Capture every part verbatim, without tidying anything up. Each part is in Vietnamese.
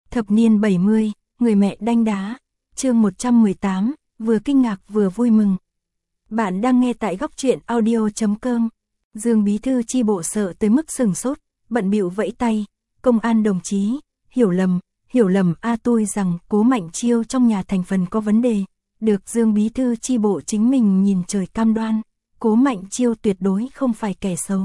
Thập niên bảy mươi, người mẹ đanh đá, chương một trăm mười tám, vừa kinh ngạc vừa vui mừng. Bạn đang nghe tại góc truyện audio chấm com. Dương bí thư chi bộ sợ tới mức sừng sốt, bận bịu vẫy tay, công an đồng chí, hiểu lầm, hiểu lầm a tôi rằng Cố Mạnh Chiêu trong nhà thành phần có vấn đề. Được Dương bí thư chi bộ chính mình nhìn trời cam đoan, Cố Mạnh Chiêu tuyệt đối không phải kẻ xấu.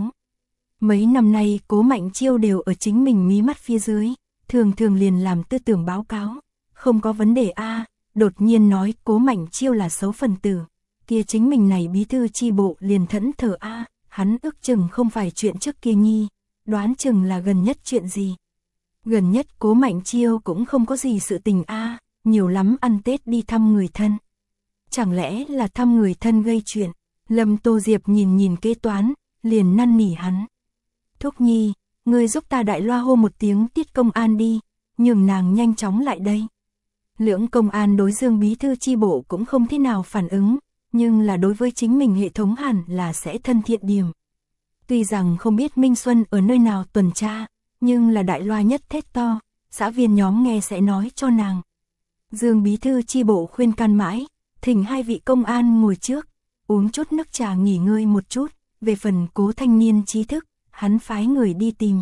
Mấy năm nay Cố Mạnh Chiêu đều ở chính mình mí mắt phía dưới, thường thường liền làm tư tưởng báo cáo, không có vấn đề a, đột nhiên nói Cố Mạnh Chiêu là xấu phần tử, kia chính mình này bí thư chi bộ liền thẫn thờ a, hắn ước chừng không phải chuyện trước kia nhi, đoán chừng là gần nhất chuyện gì. Gần nhất Cố Mạnh Chiêu cũng không có gì sự tình a, nhiều lắm ăn Tết đi thăm người thân. Chẳng lẽ là thăm người thân gây chuyện? Lâm Tô Diệp nhìn nhìn kế toán, liền năn nỉ hắn. Thúc Nhi, ngươi giúp ta đại loa hô một tiếng Tiết công an đi, nhường nàng nhanh chóng lại đây. Lưỡng công an đối Dương bí thư chi bộ cũng không thế nào phản ứng, nhưng là đối với chính mình hệ thống hẳn là sẽ thân thiện điểm. Tuy rằng không biết Minh Xuân ở nơi nào tuần tra, nhưng là đại loa nhất thét to, xã viên nhóm nghe sẽ nói cho nàng. Dương bí thư chi bộ khuyên can mãi, thỉnh hai vị công an ngồi trước, uống chút nước trà nghỉ ngơi một chút, về phần Cố thanh niên trí thức, hắn phái người đi tìm.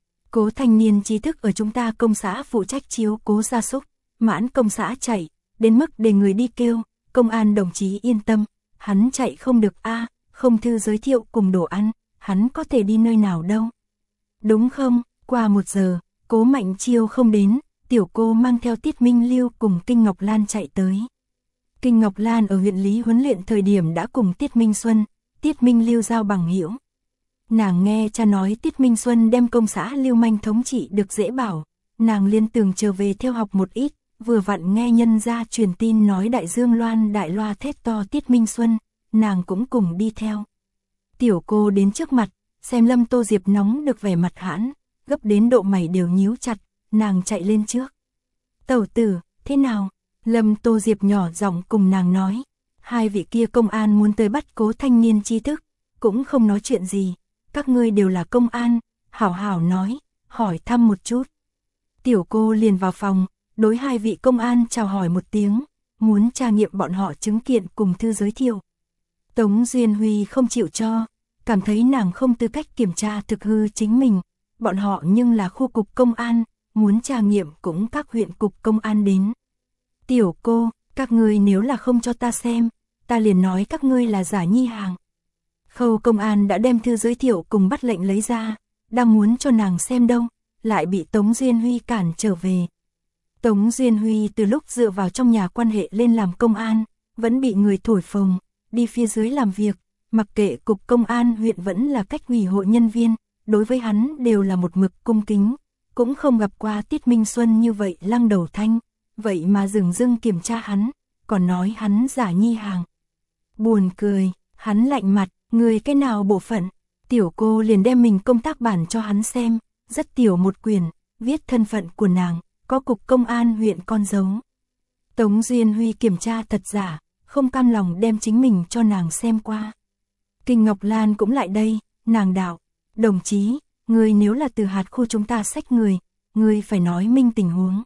Cố thanh niên trí thức ở chúng ta công xã phụ trách chiếu cố gia súc, mãn công xã chạy, đến mức để người đi kêu, công an đồng chí yên tâm, hắn chạy không được a, không thư giới thiệu cùng đồ ăn, hắn có thể đi nơi nào đâu. Đúng không, qua một giờ, Cố Mạnh Chiêu không đến, tiểu cô mang theo Tiết Minh Lưu cùng Kinh Ngọc Lan chạy tới. Kinh Ngọc Lan ở huyện Lý huấn luyện thời điểm đã cùng Tiết Minh Xuân, Tiết Minh Lưu giao bằng hữu. Nàng nghe cha nói Tiết Minh Xuân đem công xã lưu manh thống trị được dễ bảo, nàng liên tưởng trở về theo học một ít, vừa vặn nghe nhân gia truyền tin nói đại dương loan đại loa thét to Tiết Minh Xuân, nàng cũng cùng đi theo. Tiểu cô đến trước mặt, xem Lâm Tô Diệp nóng được vẻ mặt hãn, gấp đến độ mày đều nhíu chặt, nàng chạy lên trước. Tẩu tử, thế nào? Lâm Tô Diệp nhỏ giọng cùng nàng nói, hai vị kia công an muốn tới bắt Cố thanh niên trí thức, cũng không nói chuyện gì, các ngươi đều là công an, hảo hảo nói, hỏi thăm một chút. Tiểu cô liền vào phòng, đối hai vị công an chào hỏi một tiếng, muốn tra nghiệm bọn họ chứng kiện cùng thư giới thiệu. Tống Duyên Huy không chịu cho, cảm thấy nàng không tư cách kiểm tra thực hư chính mình, bọn họ nhưng là khu cục công an, muốn tra nghiệm cũng các huyện cục công an đến. Tiểu cô, các ngươi nếu là không cho ta xem, ta liền nói các ngươi là giả nhi hàng. Khâu công an đã đem thư giới thiệu cùng bắt lệnh lấy ra, đang muốn cho nàng xem đâu, lại bị Tống Duyên Huy cản trở về. Tống Duyên Huy từ lúc dựa vào trong nhà quan hệ lên làm công an, vẫn bị người thổi phồng, đi phía dưới làm việc, mặc kệ cục công an huyện vẫn là cách ủy hội nhân viên, đối với hắn đều là một mực cung kính, cũng không gặp qua Tiết Minh Xuân như vậy lăng đầu thanh, vậy mà dừng dưng kiểm tra hắn, còn nói hắn giả nhi hàng. Buồn cười, hắn lạnh mặt, người cái nào bộ phận, tiểu cô liền đem mình công tác bản cho hắn xem, rất tiểu một quyển, viết thân phận của nàng, có cục công an huyện con dấu. Tống Duyên Huy kiểm tra thật giả, không cam lòng đem chính mình cho nàng xem qua. Kinh Ngọc Lan cũng lại đây, nàng đạo, đồng chí, người nếu là từ hạt khu chúng ta xách người, người phải nói minh tình huống.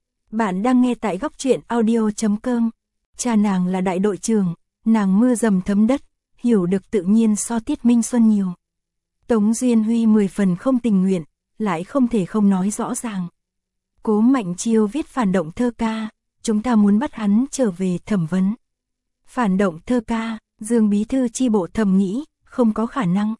Bạn đang nghe tại góc truyện audio chấm com, cha nàng là đại đội trưởng, nàng mưa dầm thấm đất, hiểu được tự nhiên so Tiết Minh Xuân nhiều. Tống Duyên Huy mười phần không tình nguyện, lại không thể không nói rõ ràng. Cố Mạnh Chiêu viết phản động thơ ca, chúng ta muốn bắt hắn trở về thẩm vấn. Phản động thơ ca, Dương bí thư chi bộ thầm nghĩ, không có khả năng.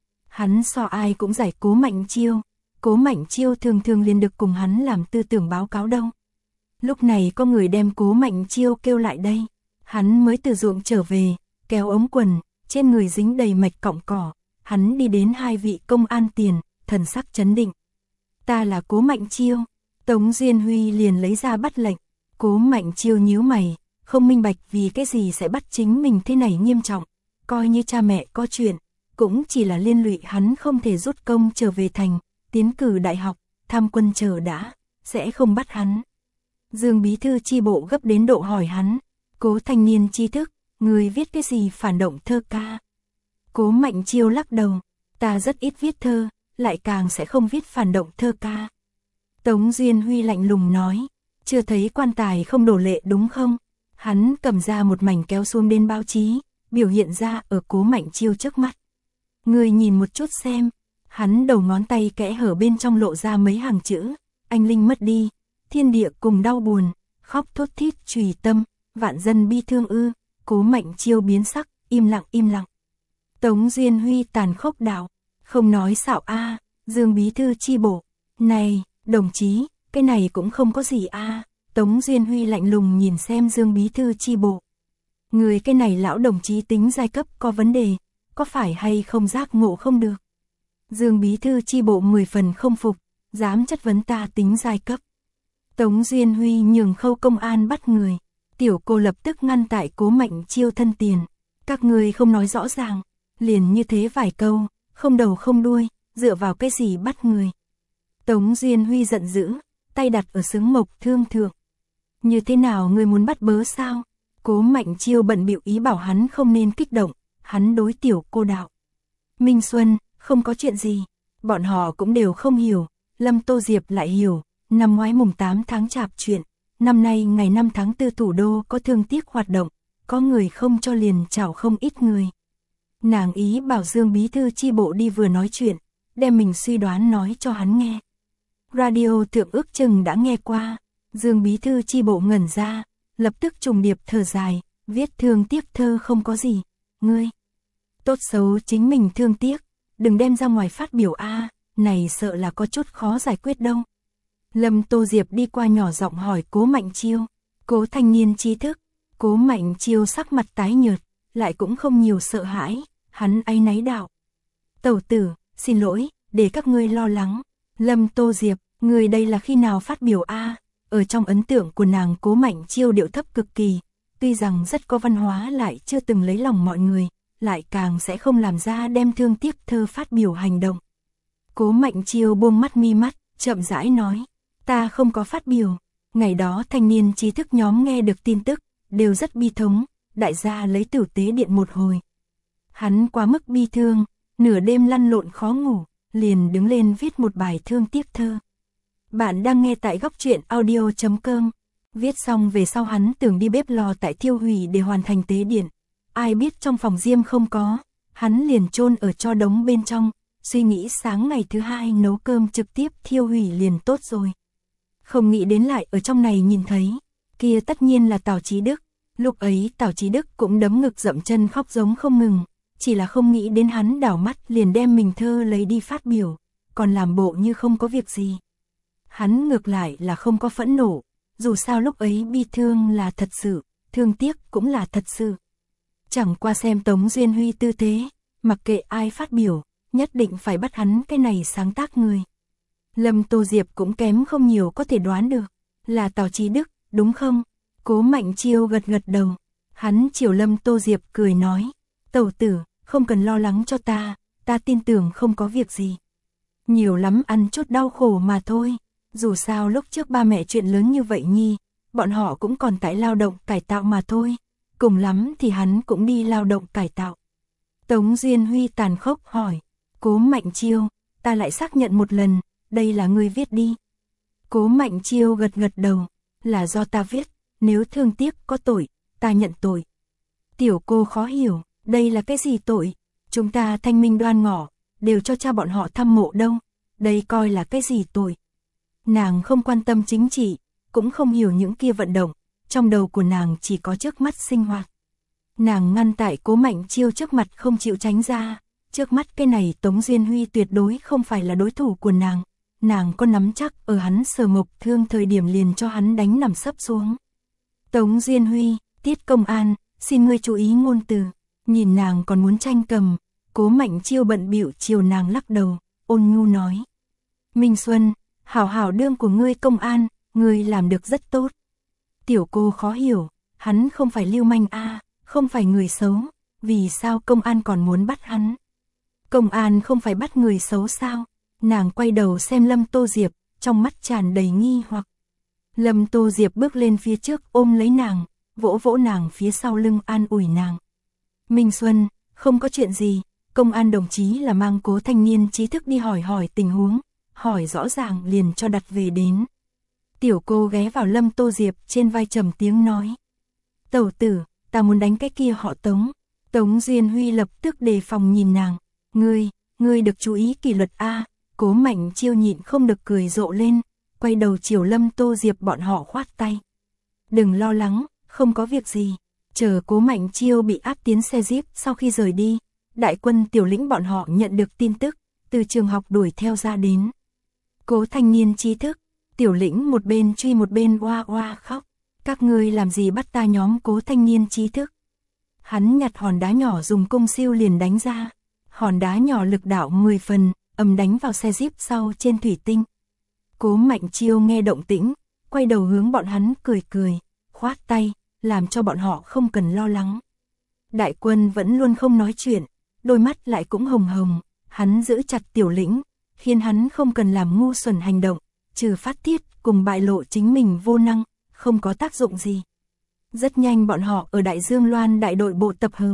Hắn so ai cũng giải Cố Mạnh Chiêu, Cố Mạnh Chiêu thường thường liền được cùng hắn làm tư tưởng báo cáo đâu. Lúc này có người đem Cố Mạnh Chiêu kêu lại đây, hắn mới từ ruộng trở về, kéo ống quần, trên người dính đầy mạch cọng cỏ, hắn đi đến hai vị công an tiền, thần sắc chấn định. Ta là Cố Mạnh Chiêu. Tống Duyên Huy liền lấy ra bắt lệnh, Cố Mạnh Chiêu nhíu mày, không minh bạch vì cái gì sẽ bắt chính mình thế này nghiêm trọng, coi như cha mẹ có chuyện, cũng chỉ là liên lụy hắn không thể rút công trở về thành, tiến cử đại học, tham quân chờ đã, sẽ không bắt hắn. Dương bí thư chi bộ gấp đến độ hỏi hắn, Cố thanh niên tri thức, người viết cái gì phản động thơ ca? Cố Mạnh Chiêu lắc đầu, ta rất ít viết thơ, lại càng sẽ không viết phản động thơ ca. Tống Duyên Huy lạnh lùng nói, chưa thấy quan tài không đổ lệ đúng không? Hắn cầm ra một mảnh kéo xuống đến báo chí, biểu hiện ra ở Cố Mạnh Chiêu trước mắt. Người nhìn một chút xem, hắn đầu ngón tay kẽ hở bên trong lộ ra mấy hàng chữ, anh linh mất đi, thiên địa cùng đau buồn, khóc thốt thít trùy tâm, vạn dân bi thương ư. Cố Mạnh Chiêu biến sắc, im lặng im lặng. Tống Duyên Huy tàn khốc đạo, không nói xạo a, Dương bí thư chi bộ, này, đồng chí, cái này cũng không có gì a. Tống Duyên Huy lạnh lùng nhìn xem Dương bí thư chi bộ. Người cái này lão đồng chí tính giai cấp có vấn đề, có phải hay không giác ngộ không được. Dương bí thư chi bộ mười phần không phục, dám chất vấn ta tính giai cấp. Tống Duyên Huy nhường Khâu công an bắt người, tiểu cô lập tức ngăn tại Cố Mạnh Chiêu thân tiền. Các người không nói rõ ràng, liền như thế vài câu, không đầu không đuôi, dựa vào cái gì bắt người. Tống Duyên Huy giận dữ, tay đặt ở xứng mộc thương thượng. Như thế nào người muốn bắt bớ sao? Cố Mạnh Chiêu bận bịu ý bảo hắn không nên kích động, hắn đối tiểu cô đạo. Minh Xuân, không có chuyện gì, bọn họ cũng đều không hiểu, Lâm Tô Diệp lại hiểu, năm ngoái mùng tám tháng chạp chuyện, năm nay ngày năm tháng tư thủ đô có thương tiếc hoạt động, có người không cho liền chảo không ít người. Nàng ý bảo Dương bí thư chi bộ đi vừa nói chuyện, đem mình suy đoán nói cho hắn nghe. Radio thượng ước chừng đã nghe qua, Dương bí thư chi bộ ngẩn ra, lập tức trùng điệp thở dài, viết thương tiếc thơ không có gì, ngươi. Tốt xấu chính mình thương tiếc, đừng đem ra ngoài phát biểu a, này sợ là có chút khó giải quyết đâu. Lâm Tô Diệp đi qua nhỏ giọng hỏi Cố Mạnh Chiêu, Cố thanh niên trí thức. Cố Mạnh Chiêu sắc mặt tái nhợt, lại cũng không nhiều sợ hãi, hắn áy náy đạo. Tẩu tử, xin lỗi, để các ngươi lo lắng. Lâm Tô Diệp, người đây là khi nào phát biểu a? Ở trong ấn tượng của nàng Cố Mạnh Chiêu điệu thấp cực kỳ, tuy rằng rất có văn hóa lại chưa từng lấy lòng mọi người, lại càng sẽ không làm ra đem thương tiếc thơ phát biểu hành động. Cố Mạnh Chiêu buông mắt mi mắt, chậm rãi nói, ta không có phát biểu, ngày đó thanh niên trí thức nhóm nghe được tin tức, đều rất bi thống, đại gia lấy tử tế điện một hồi. Hắn quá mức bi thương, nửa đêm lăn lộn khó ngủ, liền đứng lên viết một bài thương tiếc thơ. Bạn đang nghe tại góc truyện audio chấm com. Viết xong về sau hắn tưởng đi bếp lò tại thiêu hủy để hoàn thành tế điện. Ai biết trong phòng diêm không có, hắn liền chôn ở cho đống bên trong, suy nghĩ sáng ngày thứ hai nấu cơm trực tiếp thiêu hủy liền tốt rồi. Không nghĩ đến lại ở trong này nhìn thấy, kia tất nhiên là Tào Chí Đức. Lúc ấy Tào Chí Đức cũng đấm ngực dậm chân khóc giống không ngừng, chỉ là không nghĩ đến hắn đảo mắt liền đem mình thơ lấy đi phát biểu, còn làm bộ như không có việc gì. Hắn ngược lại là không có phẫn nộ, dù sao lúc ấy bi thương là thật sự, thương tiếc cũng là thật sự. Chẳng qua xem Tống Duyên Huy tư thế, mặc kệ ai phát biểu, nhất định phải bắt hắn cái này sáng tác người. Lâm Tô Diệp cũng kém không nhiều có thể đoán được, là Tào Chí Đức, đúng không? Cố Mạnh Chiêu gật gật đầu, hắn chiều Lâm Tô Diệp cười nói, tẩu tử, không cần lo lắng cho ta, ta tin tưởng không có việc gì. Nhiều lắm ăn chút đau khổ mà thôi, dù sao lúc trước ba mẹ chuyện lớn như vậy nhi, bọn họ cũng còn tại lao động cải tạo mà thôi, cùng lắm thì hắn cũng đi lao động cải tạo. Tống Duyên Huy tàn khốc hỏi, Cố Mạnh Chiêu, ta lại xác nhận một lần, đây là ngươi viết đi. Cố Mạnh Chiêu gật gật đầu, là do ta viết, nếu thương tiếc có tội, ta nhận tội. Tiểu cô khó hiểu, đây là cái gì tội, chúng ta thanh minh đoan ngọ, đều cho cha bọn họ thăm mộ đâu, đây coi là cái gì tội. Nàng không quan tâm chính trị, cũng không hiểu những kia vận động, trong đầu của nàng chỉ có trước mắt sinh hoạt. Nàng ngăn tại Cố Mạnh Chiêu trước mặt không chịu tránh ra, trước mắt cái này Tống Duyên Huy tuyệt đối không phải là đối thủ của nàng, nàng có nắm chắc ở hắn sờ mộc thương thời điểm liền cho hắn đánh nằm sấp xuống. Tống Duyên Huy, Tiết Công An, xin ngươi chú ý ngôn từ. Nhìn nàng còn muốn tranh cầm, Cố Mạnh Chiêu bận bịu chiều nàng lắc đầu, ôn nhu nói. Minh Xuân, hảo hảo đương của ngươi công an, ngươi làm được rất tốt. Tiểu cô khó hiểu, hắn không phải lưu manh a, không phải người xấu, vì sao công an còn muốn bắt hắn? Công an không phải bắt người xấu sao? Nàng quay đầu xem Lâm Tô Diệp, trong mắt tràn đầy nghi hoặc. Lâm Tô Diệp bước lên phía trước ôm lấy nàng, vỗ vỗ nàng phía sau lưng an ủi nàng. Minh Xuân, không có chuyện gì, công an đồng chí là mang Cố thanh niên trí thức đi hỏi hỏi tình huống, hỏi rõ ràng liền cho đặt về đến. Tiểu cô ghé vào Lâm Tô Diệp trên vai trầm tiếng nói. Tẩu tử, ta muốn đánh cái kia họ Tống. Tống Duyên Huy lập tức đề phòng nhìn nàng. Ngươi, ngươi được chú ý kỷ luật a. Cố Mạnh Chiêu nhịn không được cười rộ lên, quay đầu chiều Lâm Tô Diệp bọn họ khoát tay. Đừng lo lắng, không có việc gì. Chờ Cố Mạnh Chiêu bị áp tiến xe jeep sau khi rời đi, đại quân Tiểu Lĩnh bọn họ nhận được tin tức, từ trường học đuổi theo ra đến. Cố thanh niên trí thức, Tiểu Lĩnh một bên truy một bên oa oa khóc. Các ngươi làm gì bắt ta nhóm Cố thanh niên trí thức? Hắn nhặt hòn đá nhỏ dùng cung siêu liền đánh ra. Hòn đá nhỏ lực đạo mười phần, ầm đánh vào xe jeep sau trên thủy tinh. Cố Mạnh Chiêu nghe động tĩnh, quay đầu hướng bọn hắn cười cười, khoát tay, làm cho bọn họ không cần lo lắng. Đại quân vẫn luôn không nói chuyện, đôi mắt lại cũng hồng hồng, hắn giữ chặt Tiểu Lĩnh, khiến hắn không cần làm ngu xuẩn hành động, trừ phát tiết cùng bại lộ chính mình vô năng, không có tác dụng gì. Rất nhanh bọn họ ở Đại Dương Loan đại đội bộ tập hợp.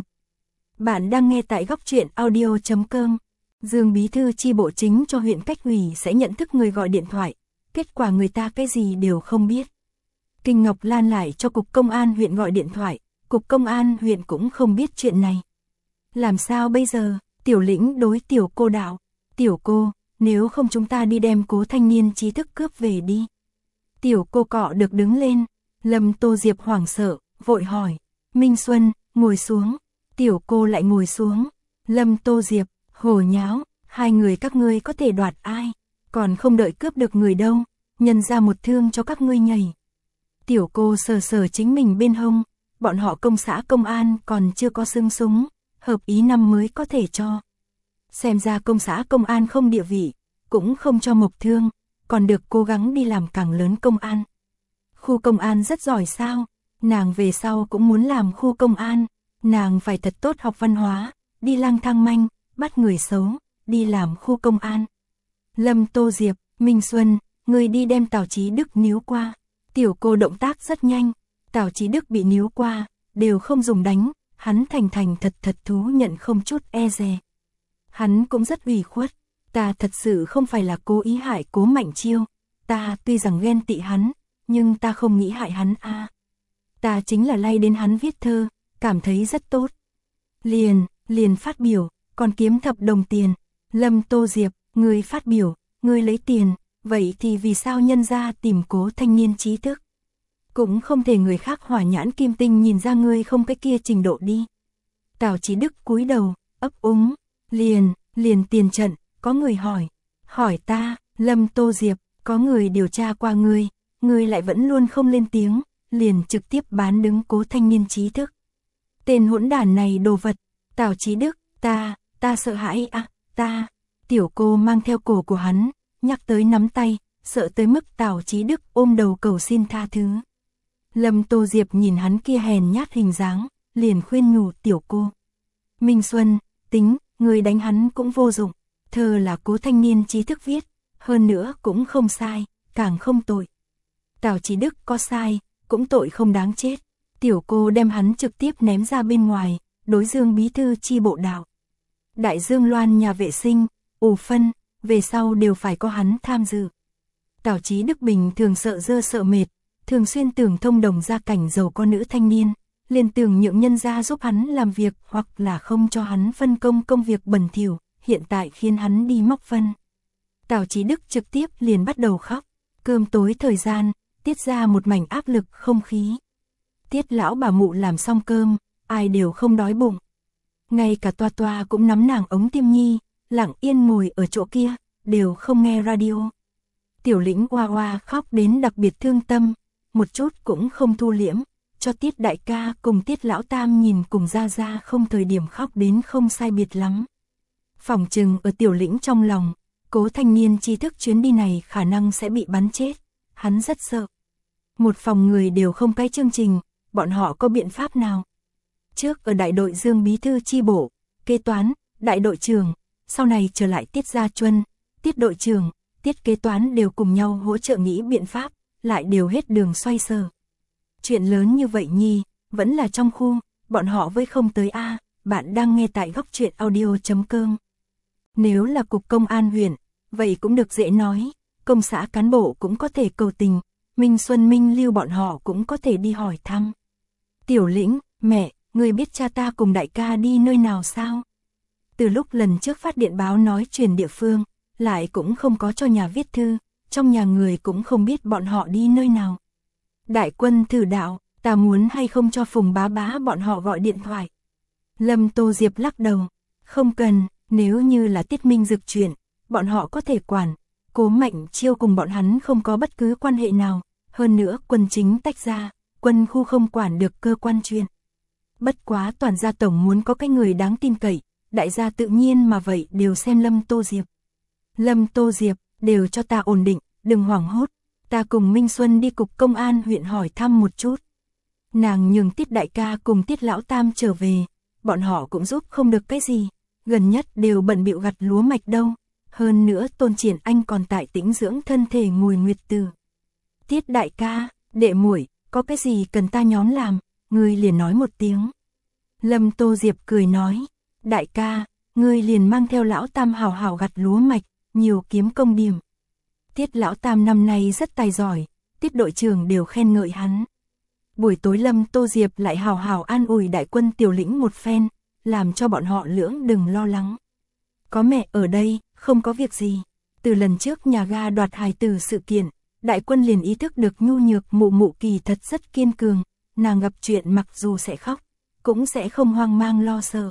Bạn đang nghe tại góc truyện audio chấm com. Dương bí thư chi bộ chính cho huyện Cách ủy sẽ nhận thức người gọi điện thoại, kết quả người ta cái gì đều không biết. Kinh Ngọc Lan lại cho cục công an huyện gọi điện thoại, cục công an huyện cũng không biết chuyện này. Làm sao bây giờ? Tiểu Lĩnh đối tiểu cô đạo. Tiểu cô, nếu không chúng ta đi đem Cố thanh niên trí thức cướp về đi. Tiểu cô cọ được đứng lên, Lâm Tô Diệp hoảng sợ, vội hỏi. Minh Xuân, ngồi xuống. Tiểu cô lại ngồi xuống. Lâm Tô Diệp, hồ nháo, hai người các ngươi có thể đoạt ai? Còn không đợi cướp được người đâu, nhân ra một thương cho các ngươi nhảy. Tiểu cô sờ sờ chính mình bên hông, bọn họ công xã công an còn chưa có xương súng, hợp ý năm mới có thể cho. Xem ra công xã công an không địa vị, cũng không cho mộc thương, còn được cố gắng đi làm càng lớn công an. Khu công an rất giỏi sao? Nàng về sau cũng muốn làm khu công an, nàng phải thật tốt học văn hóa, đi lang thang manh, bắt người xấu, đi làm khu công an. Lâm Tô Diệp, Minh Xuân, người đi đem Tào Chí Đức níu qua. Tiểu cô động tác rất nhanh, Tào Chí Đức bị níu qua, đều không dùng đánh, hắn thành thành thật thật thú nhận không chút e dè. Hắn cũng rất ủy khuất, ta thật sự không phải là cố ý hại Cố Mạnh Chiêu, ta tuy rằng ghen tị hắn, nhưng ta không nghĩ hại hắn a. À. Ta chính là lay đến hắn viết thơ, cảm thấy rất tốt. Liền, liền phát biểu, còn kiếm thập đồng tiền. Lâm Tô Diệp, ngươi phát biểu, ngươi lấy tiền, vậy thì vì sao nhân ra tìm Cố thanh niên trí thức? Cũng không thể người khác hỏa nhãn kim tinh nhìn ra ngươi không cái kia trình độ đi. Tào Chí Đức cúi đầu, ấp úng, liền, liền tiền trận, có người hỏi, hỏi ta, Lâm Tô Diệp, có người điều tra qua ngươi, ngươi lại vẫn luôn không lên tiếng, liền trực tiếp bán đứng Cố thanh niên trí thức. Tên hỗn đản này đồ vật, Tào Chí Đức, ta, ta sợ hãi à, ta, tiểu cô mang theo cổ của hắn, nhắc tới nắm tay, sợ tới mức Tào Chí Đức ôm đầu cầu xin tha thứ. Lâm Tô Diệp nhìn hắn kia hèn nhát hình dáng, liền khuyên nhủ tiểu cô. Minh Xuân, tính, người đánh hắn cũng vô dụng, thơ là Cố thanh niên trí thức viết, hơn nữa cũng không sai, càng không tội. Tào Chí Đức có sai, cũng tội không đáng chết. Tiểu cô đem hắn trực tiếp ném ra bên ngoài, đối Dương bí thư chi bộ đạo. Đại Dương Loan nhà vệ sinh, ủ phân, về sau đều phải có hắn tham dự. Tào Chí Đức bình thường sợ dơ sợ mệt, thường xuyên tưởng thông đồng gia cảnh giàu có nữ thanh niên, liền tưởng nhượng nhân gia giúp hắn làm việc hoặc là không cho hắn phân công công việc bẩn thỉu, hiện tại khiến hắn đi móc phân. Tào Chí Đức trực tiếp liền bắt đầu khóc, cơm tối thời gian, tiết ra một mảnh áp lực không khí. Tiết lão bà mụ làm xong cơm, ai đều không đói bụng. Ngay cả Toa Toa cũng nắm nàng ống tiêm nhi, lặng yên ngồi ở chỗ kia, đều không nghe radio. Tiểu Lĩnh oa oa khóc đến đặc biệt thương tâm, một chút cũng không thu liễm, cho Tiết đại ca cùng Tiết lão tam nhìn cùng ra ra không thời điểm khóc đến không sai biệt lắm. Phỏng chừng ở Tiểu Lĩnh trong lòng, Cố thanh niên trí thức chuyến đi này khả năng sẽ bị bắn chết, hắn rất sợ. Một phòng người đều không cái chương trình, bọn họ có biện pháp nào? Trước ở đại đội Dương bí thư chi bộ, kế toán, đại đội trưởng, sau này trở lại Tiết Gia Chuân, Tiết đội trưởng, Tiết kế toán đều cùng nhau hỗ trợ nghĩ biện pháp, lại đều hết đường xoay sở. Chuyện lớn như vậy nhi, vẫn là trong khu, bọn họ với không tới a. Bạn đang nghe tại góc truyện audio chấm com. Nếu là cục công an huyện, vậy cũng được dễ nói, công xã cán bộ cũng có thể cầu tình, Minh Xuân Minh Lưu bọn họ cũng có thể đi hỏi thăm. Tiểu Lĩnh, mẹ, người biết cha ta cùng đại ca đi nơi nào sao? Từ lúc lần trước phát điện báo nói truyền địa phương, lại cũng không có cho nhà viết thư, trong nhà người cũng không biết bọn họ đi nơi nào. Đại quân thử đạo, ta muốn hay không cho Phùng bá bá bọn họ gọi điện thoại. Lâm Tô Diệp lắc đầu, không cần, nếu như là Tiết Minh Dực chuyện, bọn họ có thể quản, Cố Mạnh Chiêu cùng bọn hắn không có bất cứ quan hệ nào, hơn nữa quân chính tách ra, quân khu không quản được cơ quan chuyên. Bất quá toàn gia tổng muốn có cái người đáng tin cậy, đại gia tự nhiên mà vậy đều xem Lâm Tô Diệp. Lâm Tô Diệp, đều cho ta ổn định, đừng hoảng hốt, ta cùng Minh Xuân đi cục công an huyện hỏi thăm một chút. Nàng nhường Tiết đại ca cùng Tiết lão tam trở về, bọn họ cũng giúp không được cái gì, gần nhất đều bận bịu gặt lúa mạch đâu, hơn nữa Tôn Triển Anh còn tại tĩnh dưỡng thân thể ngồi nguyệt từ. Tiết đại ca, đệ muội, có cái gì cần ta nhón làm, ngươi liền nói một tiếng. Lâm Tô Diệp cười nói, đại ca, ngươi liền mang theo lão tam hào hào gặt lúa mạch, nhiều kiếm công điểm. Tiết lão tam năm nay rất tài giỏi, Tiết đội trưởng đều khen ngợi hắn. Buổi tối Lâm Tô Diệp lại hào hào an ủi đại quân Tiểu Lĩnh một phen, làm cho bọn họ lưỡng đừng lo lắng. Có mẹ ở đây, không có việc gì. Từ lần trước nhà ga đoạt hài tử sự kiện, đại quân liền ý thức được nhu nhược mụ mụ kỳ thật rất kiên cường, nàng gặp chuyện mặc dù sẽ khóc, cũng sẽ không hoang mang lo sợ.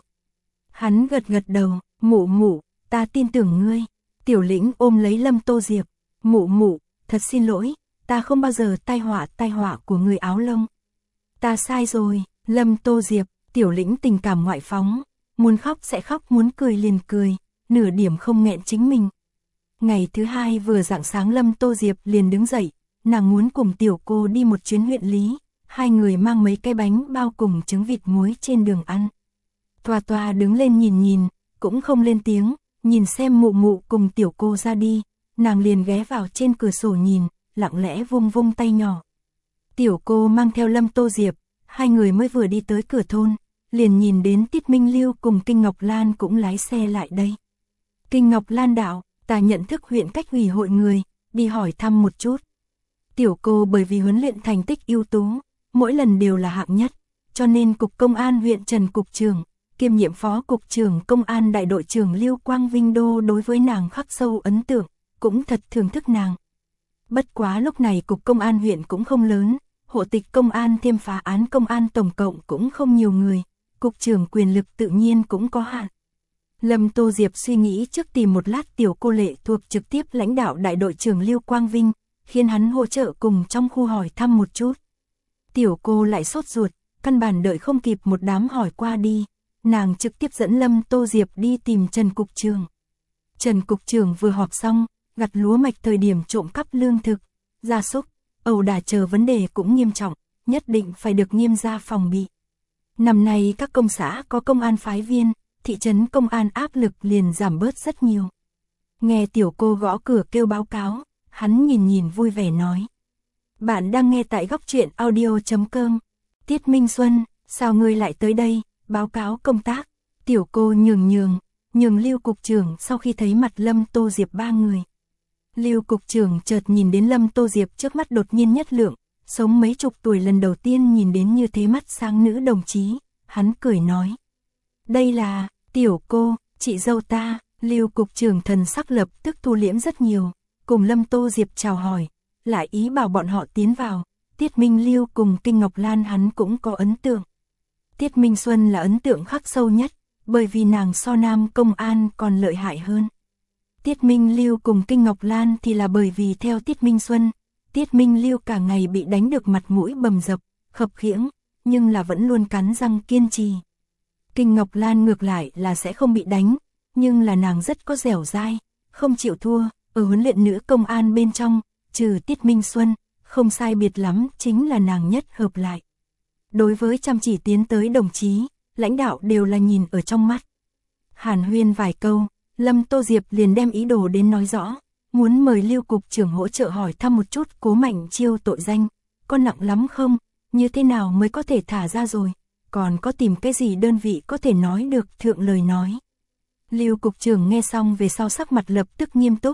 Hắn gật gật đầu, mụ mụ, ta tin tưởng ngươi. Tiểu Lĩnh ôm lấy Lâm Tô Diệp, mụ mụ, thật xin lỗi, ta không bao giờ tai họa tai họa của người áo lông. Ta sai rồi, Lâm Tô Diệp, Tiểu Lĩnh tình cảm ngoại phóng, muốn khóc sẽ khóc, muốn cười liền cười, nửa điểm không nghẹn chính mình. Ngày thứ hai vừa rạng sáng Lâm Tô Diệp liền đứng dậy, nàng muốn cùng tiểu cô đi một chuyến huyện lý, hai người mang mấy cái bánh bao cùng trứng vịt muối trên đường ăn. Tòa tòa đứng lên nhìn nhìn, cũng không lên tiếng, nhìn xem mụ mụ cùng tiểu cô ra đi, nàng liền ghé vào trên cửa sổ nhìn, lặng lẽ vung vung tay nhỏ. Tiểu cô mang theo Lâm Tô Diệp, hai người mới vừa đi tới cửa thôn, liền nhìn đến Tiết Minh Lưu cùng Kinh Ngọc Lan cũng lái xe lại đây. Kinh Ngọc Lan đạo, ta nhận thức huyện cách ủy hội người, đi hỏi thăm một chút. Tiểu cô bởi vì huấn luyện thành tích ưu tú, mỗi lần đều là hạng nhất, cho nên Cục Công an huyện Trần Cục trưởng, kiêm nhiệm Phó Cục trưởng Công an Đại đội trưởng Lưu Quang Vinh Đô đối với nàng khắc sâu ấn tượng, cũng thật thưởng thức nàng. Bất quá lúc này Cục Công an huyện cũng không lớn, hộ tịch công an thêm phá án công an tổng cộng cũng không nhiều người, Cục trưởng quyền lực tự nhiên cũng có hạn. Lâm Tô Diệp suy nghĩ trước tìm một lát tiểu cô lệ thuộc trực tiếp lãnh đạo đại đội trưởng Lưu Quang Vinh, khiến hắn hỗ trợ cùng trong khu hỏi thăm một chút. Tiểu cô lại sốt ruột, căn bản đợi không kịp một đám hỏi qua đi, nàng trực tiếp dẫn Lâm Tô Diệp đi tìm Trần Cục trưởng. Trần Cục trưởng vừa họp xong, gặt lúa mạch thời điểm trộm cắp lương thực, gia súc, ẩu đả chờ vấn đề cũng nghiêm trọng, nhất định phải được nghiêm gia phòng bị. Năm nay các công xã có công an phái viên, thị trấn công an áp lực liền giảm bớt rất nhiều. Nghe tiểu cô gõ cửa kêu báo cáo, hắn nhìn nhìn vui vẻ nói. Bạn đang nghe tại góc truyện audio chấm com. Tiết Minh Xuân, sao ngươi lại tới đây, báo cáo công tác. Tiểu cô nhường nhường, nhường Lưu Cục trưởng sau khi thấy mặt Lâm Tô Diệp ba người. Lưu Cục trưởng chợt nhìn đến Lâm Tô Diệp trước mắt đột nhiên nhất lượng, sống mấy chục tuổi lần đầu tiên nhìn đến như thế mắt sáng nữ đồng chí, hắn cười nói. Đây là, tiểu cô, chị dâu ta. Lưu Cục trưởng thần sắc lập tức thu liễm rất nhiều, cùng Lâm Tô Diệp chào hỏi, lại ý bảo bọn họ tiến vào. Tiết Minh Lưu cùng Kinh Ngọc Lan hắn cũng có ấn tượng. Tiết Minh Xuân là ấn tượng khắc sâu nhất, bởi vì nàng so nam công an còn lợi hại hơn. Tiết Minh Lưu cùng Kinh Ngọc Lan thì là bởi vì theo Tiết Minh Xuân, Tiết Minh Lưu cả ngày bị đánh được mặt mũi bầm dập, khập khiễng, nhưng là vẫn luôn cắn răng kiên trì. Kinh Ngọc Lan ngược lại là sẽ không bị đánh, nhưng là nàng rất có dẻo dai, không chịu thua, ở huấn luyện nữ công an bên trong, trừ Tiết Minh Xuân, không sai biệt lắm chính là nàng nhất hợp lại. Đối với chăm chỉ tiến tới đồng chí, lãnh đạo đều là nhìn ở trong mắt. Hàn huyên vài câu, Lâm Tô Diệp liền đem ý đồ đến nói rõ, muốn mời Lưu Cục trưởng hỗ trợ hỏi thăm một chút Cố Mạnh Chiêu tội danh, có nặng lắm không, như thế nào mới có thể thả ra rồi, còn có tìm cái gì đơn vị có thể nói được thượng lời nói. Lưu Cục trưởng nghe xong về sau sắc mặt lập tức nghiêm túc,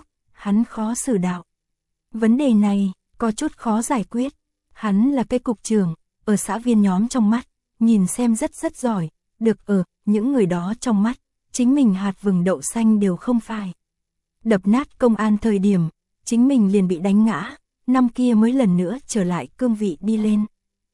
hắn khó xử đạo. Vấn đề này, có chút khó giải quyết. Hắn là cái cục trưởng, ở xã viên nhóm trong mắt, nhìn xem rất rất giỏi, được ở, những người đó trong mắt, chính mình hạt vừng đậu xanh đều không phải. Đập nát công an thời điểm, chính mình liền bị đánh ngã, năm kia mới lần nữa trở lại cương vị đi lên.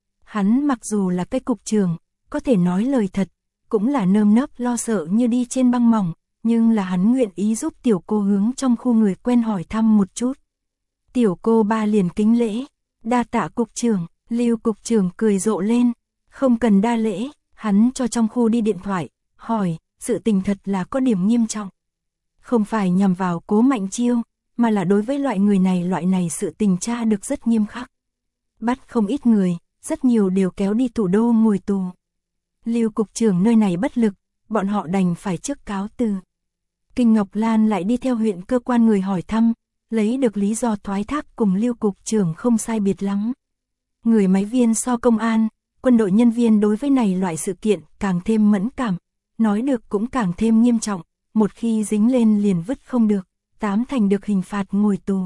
Hắn mặc dù là cái cục trưởng, có thể nói lời thật, cũng là nơm nớp lo sợ như đi trên băng mỏng, nhưng là hắn nguyện ý giúp tiểu cô hướng trong khu người quen hỏi thăm một chút. Tiểu cô ba liền kính lễ, đa tạ cục trưởng, Lưu cục trưởng cười rộ lên, không cần đa lễ, hắn cho trong khu đi điện thoại, hỏi, sự tình thật là có điểm nghiêm trọng. Không phải nhằm vào Cố Mạnh Chiêu, mà là đối với loại người này loại này sự tình tra được rất nghiêm khắc. Bắt không ít người, rất nhiều đều kéo đi thủ đô ngồi tù. Lưu cục trưởng nơi này bất lực, bọn họ đành phải trước cáo từ. Kinh Ngọc Lan lại đi theo huyện cơ quan người hỏi thăm, lấy được lý do thoái thác cùng Lưu cục trưởng không sai biệt lắm. Người máy viên so công an, quân đội nhân viên đối với này loại sự kiện càng thêm mẫn cảm, nói được cũng càng thêm nghiêm trọng, một khi dính lên liền vứt không được, tám thành được hình phạt ngồi tù.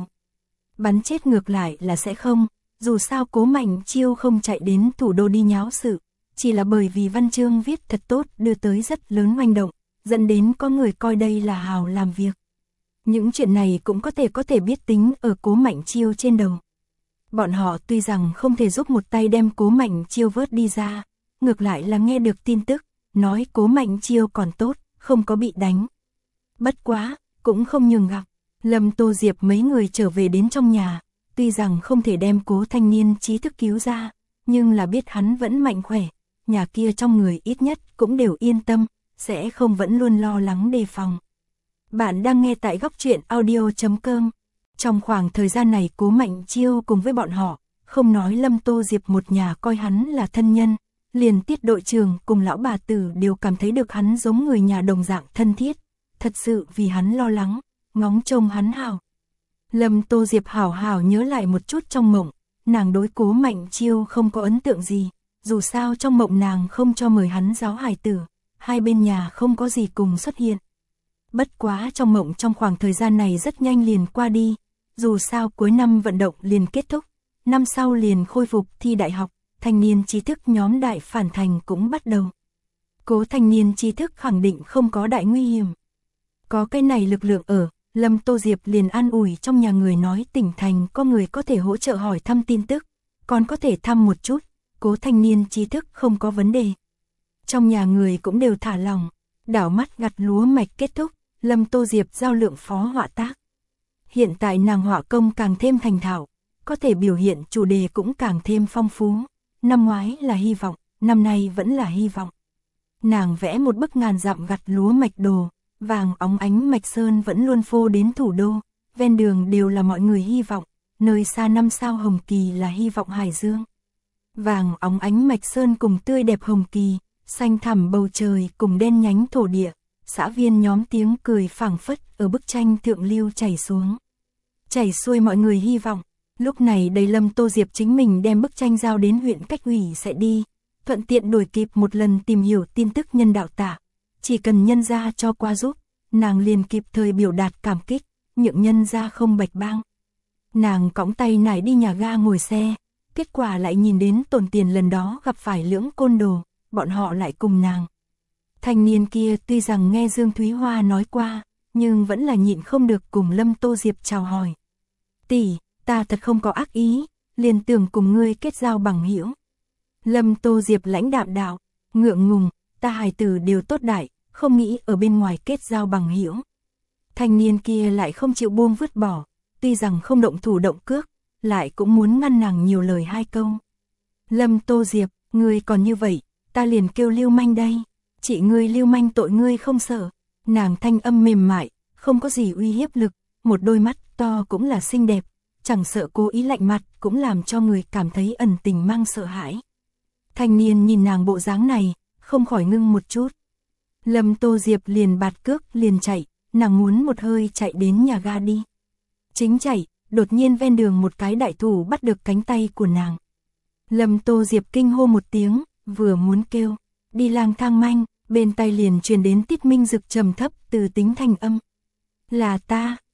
Bắn chết ngược lại là sẽ không, dù sao Cố Mạnh Chiêu không chạy đến thủ đô đi nháo sự, chỉ là bởi vì văn chương viết thật tốt đưa tới rất lớn hoành động, dẫn đến có người coi đây là hào làm việc. Những chuyện này cũng có thể có thể biết tính ở Cố Mạnh Chiêu trên đầu. Bọn họ tuy rằng không thể giúp một tay đem Cố Mạnh Chiêu vớt đi ra, ngược lại là nghe được tin tức, nói Cố Mạnh Chiêu còn tốt, không có bị đánh. Bất quá, cũng không nhường gặp, Lâm Tô Diệp mấy người trở về đến trong nhà, tuy rằng không thể đem Cố thanh niên trí thức cứu ra, nhưng là biết hắn vẫn mạnh khỏe, nhà kia trong người ít nhất cũng đều yên tâm, sẽ không vẫn luôn lo lắng đề phòng. Bạn đang nghe tại góc truyện audio chấm com. Trong khoảng thời gian này Cố Mạnh Chiêu cùng với bọn họ, không nói Lâm Tô Diệp một nhà coi hắn là thân nhân, liền Tiết đội trưởng cùng lão bà tử đều cảm thấy được hắn giống người nhà đồng dạng thân thiết, thật sự vì hắn lo lắng, ngóng trông hắn hảo. Lâm Tô Diệp hảo hảo nhớ lại một chút trong mộng, nàng đối Cố Mạnh Chiêu không có ấn tượng gì, dù sao trong mộng nàng không cho mời hắn giáo hài tử, hai bên nhà không có gì cùng xuất hiện. Bất quá trong mộng trong khoảng thời gian này rất nhanh liền qua đi, dù sao cuối năm vận động liền kết thúc, năm sau liền khôi phục thi đại học, thanh niên trí thức nhóm đại phản thành cũng bắt đầu. Cố thanh niên trí thức khẳng định không có đại nguy hiểm. Có cái này lực lượng ở, Lâm Tô Diệp liền an ủi trong nhà người nói tỉnh thành có người có thể hỗ trợ hỏi thăm tin tức, còn có thể thăm một chút, Cố thanh niên trí thức không có vấn đề. Trong nhà người cũng đều thả lòng, đảo mắt gặt lúa mạch kết thúc, Lâm Tô Diệp giao lượng phó họa tác. Hiện tại nàng họa công càng thêm thành thạo, có thể biểu hiện chủ đề cũng càng thêm phong phú. Năm ngoái là hy vọng, năm nay vẫn là hy vọng. Nàng vẽ một bức ngàn dặm gặt lúa mạch đồ, vàng óng ánh mạch sơn vẫn luôn phô đến thủ đô, ven đường đều là mọi người hy vọng, nơi xa năm sao hồng kỳ là hy vọng hải dương. Vàng óng ánh mạch sơn cùng tươi đẹp hồng kỳ, xanh thẳm bầu trời cùng đen nhánh thổ địa, xã viên nhóm tiếng cười phảng phất ở bức tranh thượng lưu chảy xuống. Chảy xuôi mọi người hy vọng, lúc này đầy Lâm Tô Diệp chính mình đem bức tranh giao đến huyện cách ủy sẽ đi, thuận tiện đuổi kịp một lần tìm hiểu tin tức nhân đạo tạ, chỉ cần nhân gia cho qua giúp, nàng liền kịp thời biểu đạt cảm kích, nhượng nhân gia không bạch bang. Nàng cõng tay nải đi nhà ga ngồi xe, kết quả lại nhìn đến tổn tiền lần đó gặp phải lưỡng côn đồ, bọn họ lại cùng nàng. Thanh niên kia tuy rằng nghe Dương Thúy Hoa nói qua, nhưng vẫn là nhịn không được cùng Lâm Tô Diệp chào hỏi. Tỷ, ta thật không có ác ý, liền tưởng cùng ngươi kết giao bằng hữu. Lâm Tô Diệp lãnh đạm đạo, ngượng ngùng, ta hài tử đều tốt đại, không nghĩ ở bên ngoài kết giao bằng hữu. Thanh niên kia lại không chịu buông vứt bỏ, tuy rằng không động thủ động cước, lại cũng muốn ngăn nàng nhiều lời hai câu. Lâm Tô Diệp, ngươi còn như vậy, ta liền kêu lưu manh đây. Chị ngươi lưu manh tội ngươi không sợ. Nàng thanh âm mềm mại, không có gì uy hiếp lực, một đôi mắt to cũng là xinh đẹp, chẳng sợ cố ý lạnh mặt cũng làm cho người cảm thấy ẩn tình mang sợ hãi. Thanh niên nhìn nàng bộ dáng này, không khỏi ngưng một chút. Lâm Tô Diệp liền bạt cước liền chạy, nàng muốn một hơi chạy đến nhà ga đi. Chính chạy, đột nhiên ven đường một cái đại thủ bắt được cánh tay của nàng. Lâm Tô Diệp kinh hô một tiếng, vừa muốn kêu, đi lang thang manh, bên tai liền truyền đến Tiết Minh Dực trầm thấp từ tính thanh âm. Là ta,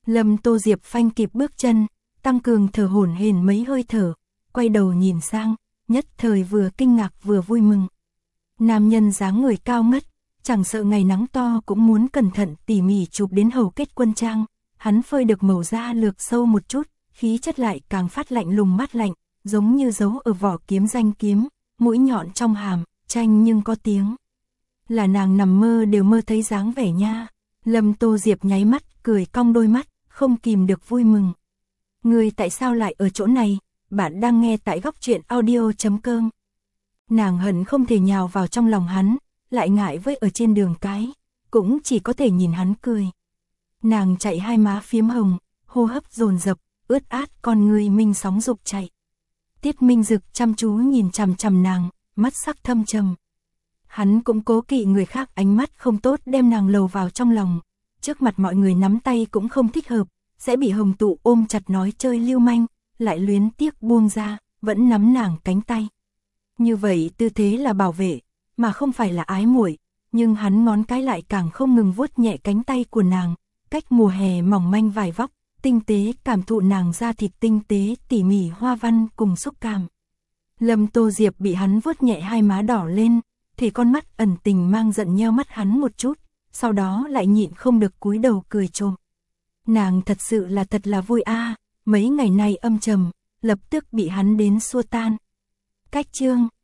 Lâm Tô Diệp phanh kịp bước chân, tăng cường thở hổn hển mấy hơi thở, quay đầu nhìn sang, nhất thời vừa kinh ngạc vừa vui mừng. Nam nhân dáng người cao ngất, chẳng sợ ngày nắng to cũng muốn cẩn thận tỉ mỉ chụp đến hầu kết quân trang, hắn phơi được màu da lược sâu một chút, khí chất lại càng phát lạnh lùng mát lạnh, giống như giấu ở vỏ kiếm danh kiếm, mũi nhọn trong hàm, chanh nhưng có tiếng. Là nàng nằm mơ đều mơ thấy dáng vẻ nha. Lâm Tô Diệp nháy mắt, cười cong đôi mắt, không kìm được vui mừng. Người tại sao lại ở chỗ này? Bạn đang nghe tại góc truyện audio chấm com. Nàng hận không thể nhào vào trong lòng hắn, lại ngại với ở trên đường cái, cũng chỉ có thể nhìn hắn cười. Nàng chạy hai má phiếm hồng, hô hấp dồn dập, ướt át con người minh sóng dục chạy. Tiết Minh Dực chăm chú nhìn chằm chằm nàng, mắt sắc thâm trầm. Hắn cũng cố kỵ người khác ánh mắt không tốt đem nàng lầu vào trong lòng, trước mặt mọi người nắm tay cũng không thích hợp, sẽ bị Hồng Tụ ôm chặt nói chơi lưu manh, lại luyến tiếc buông ra, vẫn nắm nàng cánh tay. Như vậy tư thế là bảo vệ, mà không phải là ái muội, nhưng hắn ngón cái lại càng không ngừng vuốt nhẹ cánh tay của nàng, cách mùa hè mỏng manh vải vóc, tinh tế cảm thụ nàng da thịt tinh tế tỉ mỉ hoa văn cùng xúc cảm. Lâm Tô Diệp bị hắn vuốt nhẹ hai má đỏ lên, thì con mắt ẩn tình mang giận nheo mắt hắn một chút, sau đó lại nhịn không được cúi đầu cười trộm. Nàng thật sự là thật là vui a, mấy ngày nay âm trầm, lập tức bị hắn đến xua tan. Cách chương